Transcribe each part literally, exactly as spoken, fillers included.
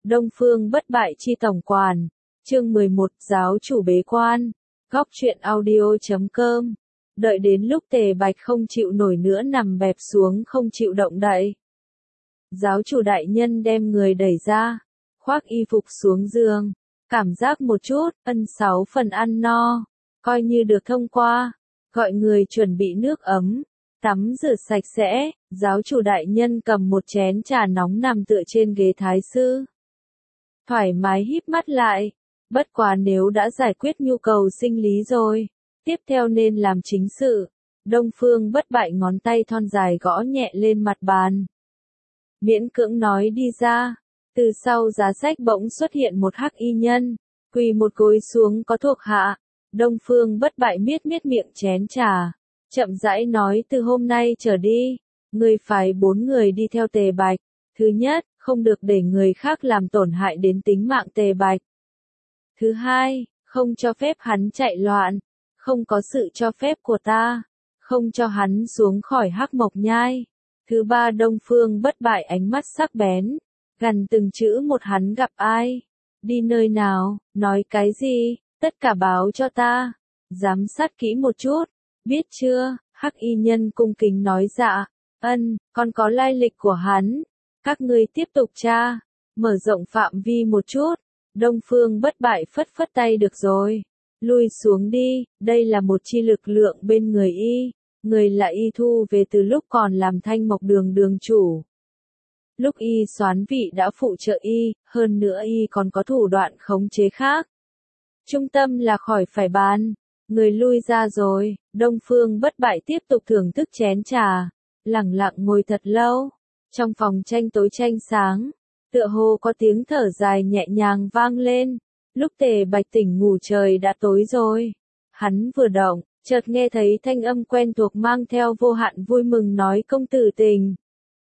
Đông Phương bất bại chi tổng quản. Chương mười một, giáo chủ bế quan. Góc truyện audio chấm com. Đợi đến lúc Tề Bạch không chịu nổi nữa nằm bẹp xuống không chịu động đậy. Giáo chủ đại nhân đem người đẩy ra, khoác y phục xuống giường, cảm giác một chút, ân sáu phần ăn no, coi như được thông qua, gọi người chuẩn bị nước ấm, tắm rửa sạch sẽ, giáo chủ đại nhân cầm một chén trà nóng nằm tựa trên ghế thái sư. Thoải mái híp mắt lại, bất quá nếu đã giải quyết nhu cầu sinh lý rồi, tiếp theo nên làm chính sự. Đông Phương bất bại ngón tay thon dài gõ nhẹ lên mặt bàn. Miễn cưỡng nói đi ra, từ sau giá sách bỗng xuất hiện một hắc y nhân, quỳ một gối xuống có thuộc hạ. Đông Phương bất bại miết miết miệng chén trà, chậm rãi nói từ hôm nay trở đi, người phái bốn người đi theo Tề Bạch. Thứ nhất, không được để người khác làm tổn hại đến tính mạng Tề Bạch. Thứ hai, không cho phép hắn chạy loạn, không có sự cho phép của ta, không cho hắn xuống khỏi Hắc Mộc Nhai. Thứ ba, Đông Phương bất bại ánh mắt sắc bén, gần từng chữ một, hắn gặp ai, đi nơi nào, nói cái gì, tất cả báo cho ta, giám sát kỹ một chút, biết chưa? Hắc y nhân cung kính nói dạ, ân, con có lai lịch của hắn, các ngươi tiếp tục tra, mở rộng phạm vi một chút. Đông Phương bất bại phất phất tay, được rồi, lui xuống đi, đây là một chi lực lượng bên người y, người là y thu về từ lúc còn làm Thanh Mộc Đường đường chủ. Lúc y soán vị đã phụ trợ y, hơn nữa y còn có thủ đoạn khống chế khác. Trung tâm là khỏi phải bàn, người lui ra rồi. Đông Phương bất bại tiếp tục thưởng thức chén trà, lẳng lặng ngồi thật lâu, trong phòng tranh tối tranh sáng. Tựa hồ có tiếng thở dài nhẹ nhàng vang lên. Lúc Tề Bạch tỉnh ngủ trời đã tối rồi. Hắn vừa động, chợt nghe thấy thanh âm quen thuộc mang theo vô hạn vui mừng nói công tử tỉnh.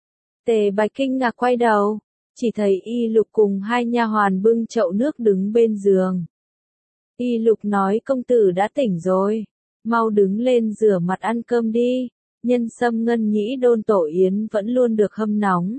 Tề Bạch kinh ngạc quay đầu, chỉ thấy Y Lục cùng hai nha hoàn bưng chậu nước đứng bên giường. Y Lục nói công tử đã tỉnh rồi, mau đứng lên rửa mặt ăn cơm đi, nhân sâm ngân nhĩ đôn tổ yến vẫn luôn được hâm nóng.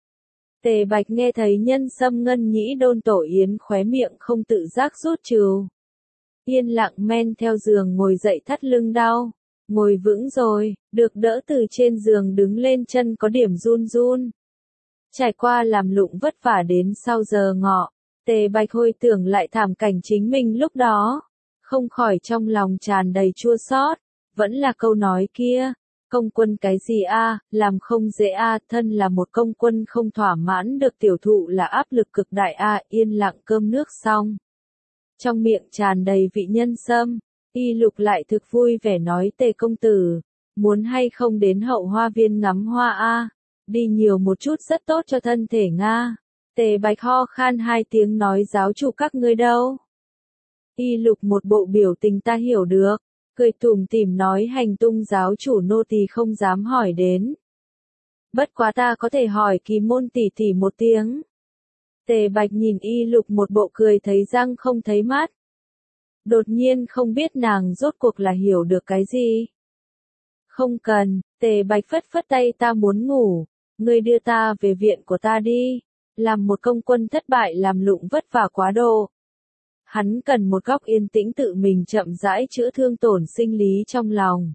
Tề Bạch nghe thấy nhân sâm ngân nhĩ đôn tổ yến khóe miệng không tự giác rút trừ. Yên lặng men theo giường ngồi dậy, thắt lưng đau, ngồi vững rồi, được đỡ từ trên giường đứng lên, chân có điểm run run. Trải qua làm lụng vất vả đến sau giờ ngọ, Tề Bạch hồi tưởng lại thảm cảnh chính mình lúc đó, không khỏi trong lòng tràn đầy chua xót, vẫn là câu nói kia. Công quân cái gì a, làm không dễ a, thân là một công quân không thỏa mãn được tiểu thụ là áp lực cực đại a. Yên lặng cơm nước xong, trong miệng tràn đầy vị nhân sâm, Y Lục lại thực vui vẻ nói Tề công tử, muốn hay không đến hậu hoa viên ngắm hoa a, đi nhiều một chút rất tốt cho thân thể nga. Tề Bạch ho khan hai tiếng nói giáo chủ các ngươi đâu? Y Lục một bộ biểu tình ta hiểu được, cười tủm tỉm nói hành tung giáo chủ nô tỳ không dám hỏi đến. Bất quá ta có thể hỏi Kỳ môn tỷ tỷ một tiếng. Tề Bạch nhìn Y Lục một bộ cười thấy răng không thấy mắt. Đột nhiên không biết nàng rốt cuộc là hiểu được cái gì. Không cần, Tề Bạch phất phất tay, ta muốn ngủ, ngươi đưa ta về viện của ta đi, làm một công quân thất bại làm lụng vất vả quá độ. Hắn cần một góc yên tĩnh tự mình chậm rãi chữa thương tổn sinh lý trong lòng.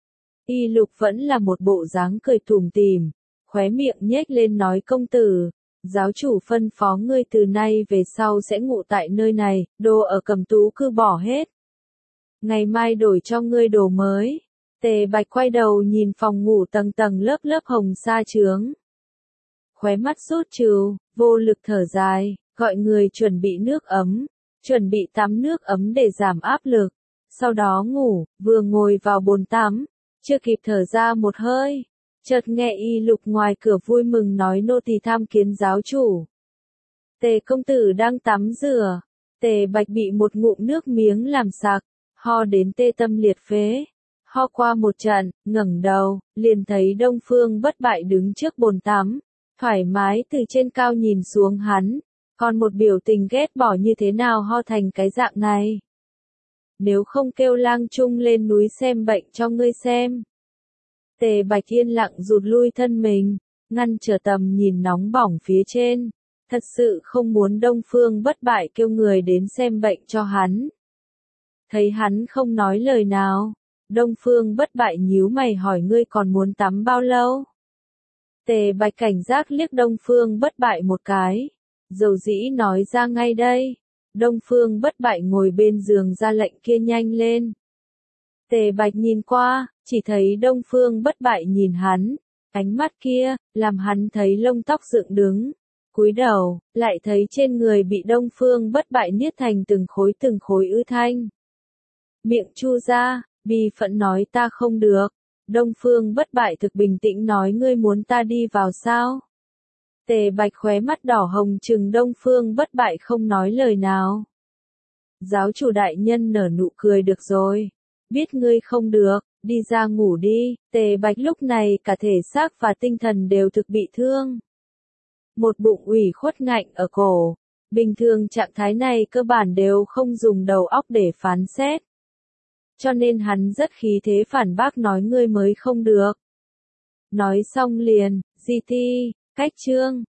Y Lục vẫn là một bộ dáng cười tủm tỉm, khóe miệng nhếch lên nói công tử, giáo chủ phân phó ngươi từ nay về sau sẽ ngủ tại nơi này, đồ ở Cẩm Tú cư bỏ hết. Ngày mai đổi cho ngươi đồ mới. Tề Bạch quay đầu nhìn phòng ngủ tầng tầng lớp lớp hồng sa chướng. Khóe mắt rút trừ, vô lực thở dài, gọi người chuẩn bị nước ấm. Chuẩn bị tắm nước ấm để giảm áp lực, sau đó ngủ, vừa ngồi vào bồn tắm, chưa kịp thở ra một hơi, chợt nghe Y Lục ngoài cửa vui mừng nói nô tỳ tham kiến giáo chủ. Tề công tử đang tắm rửa. Tề Bạch bị một ngụm nước miếng làm sặc, ho đến tê tâm liệt phế. Ho qua một trận, ngẩng đầu, liền thấy Đông Phương bất bại đứng trước bồn tắm, thoải mái từ trên cao nhìn xuống hắn. Còn một biểu tình ghét bỏ như thế nào ho thành cái dạng này. Nếu không kêu lang trung lên núi xem bệnh cho ngươi xem. Tề Bạch yên lặng rụt lui thân mình, ngăn trở tầm nhìn nóng bỏng phía trên. Thật sự không muốn Đông Phương Bất Bại kêu người đến xem bệnh cho hắn. Thấy hắn không nói lời nào, Đông Phương Bất Bại nhíu mày hỏi ngươi còn muốn tắm bao lâu? Tề Bạch cảnh giác liếc Đông Phương Bất Bại một cái, dầu dĩ nói ra ngay đây. Đông Phương Bất Bại ngồi bên giường ra lệnh kia nhanh lên. Tề Bạch nhìn qua, chỉ thấy Đông Phương Bất Bại nhìn hắn, ánh mắt kia, làm hắn thấy lông tóc dựng đứng. Cúi đầu, lại thấy trên người bị Đông Phương Bất Bại niết thành từng khối từng khối ư thanh. Miệng chu ra, bi phẫn nói ta không được. Đông Phương Bất Bại thực bình tĩnh nói ngươi muốn ta đi vào sao? Tề Bạch khóe mắt đỏ hồng trừng Đông Phương Bất Bại không nói lời nào. Giáo chủ đại nhân nở nụ cười được rồi. Biết ngươi không được, đi ra ngủ đi. Tề Bạch lúc này cả thể xác và tinh thần đều thực bị thương. Một bụng ủy khuất ngạnh ở cổ. Bình thường trạng thái này cơ bản đều không dùng đầu óc để phán xét. Cho nên hắn rất khí thế phản bác nói ngươi mới không được. Nói xong liền, gi ti, cách chương.